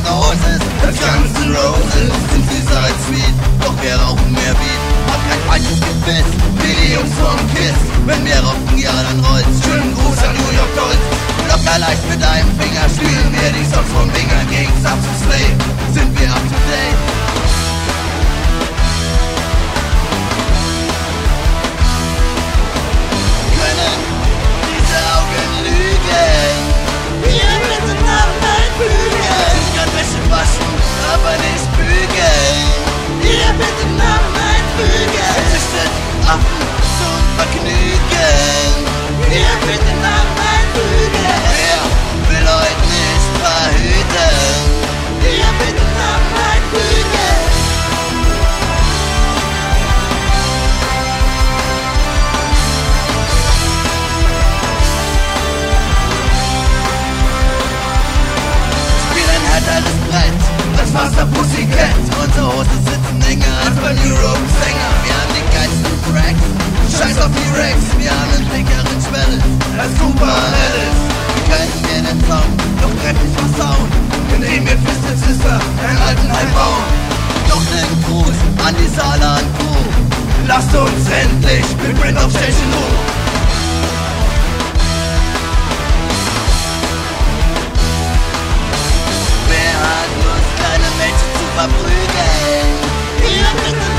Roses. Das Guns N' Roses sind süßer als Sweet, doch wir rauchen mehr Weed. Hab kein falsches Gebiss, wie die Jungs vom Kiss. Wenn wir rocken, ja dann rollt's. Schönen Gruß an New York Dolls. Locker leicht mit einem Finger spielen wir die Songs vom Winger. Gegensatz zu Slay sind wir up to date. Können diese Augen lügen? Wir müssen Arbeit bügeln. Ich kann Wäsche waschen, aber nicht bügeln. Wir müssen Arbeit bügeln. Züchtet Affen zum Vergnügen. Wir müssen Arbeit bügeln. Wer will heute nicht verhüten? Wir müssen Arbeit bügeln. Härteres Brett, das Wasser Pussycat. Unsere Hosen sitzen enger als bei New Road Sänger. Wir haben die geilsten Cracks, scheiß auf die Rex. Wir haben einen dickeren Schwelle als Cooper Alice. Wir können mir den Song doch kräftig versauen, indem wir Twisted Sister einen alten Hype bauen. Doch den Gruß an die Saarland-Crew, lasst uns endlich mit Brand auf Station hoch. Verprügeln. Wir müssen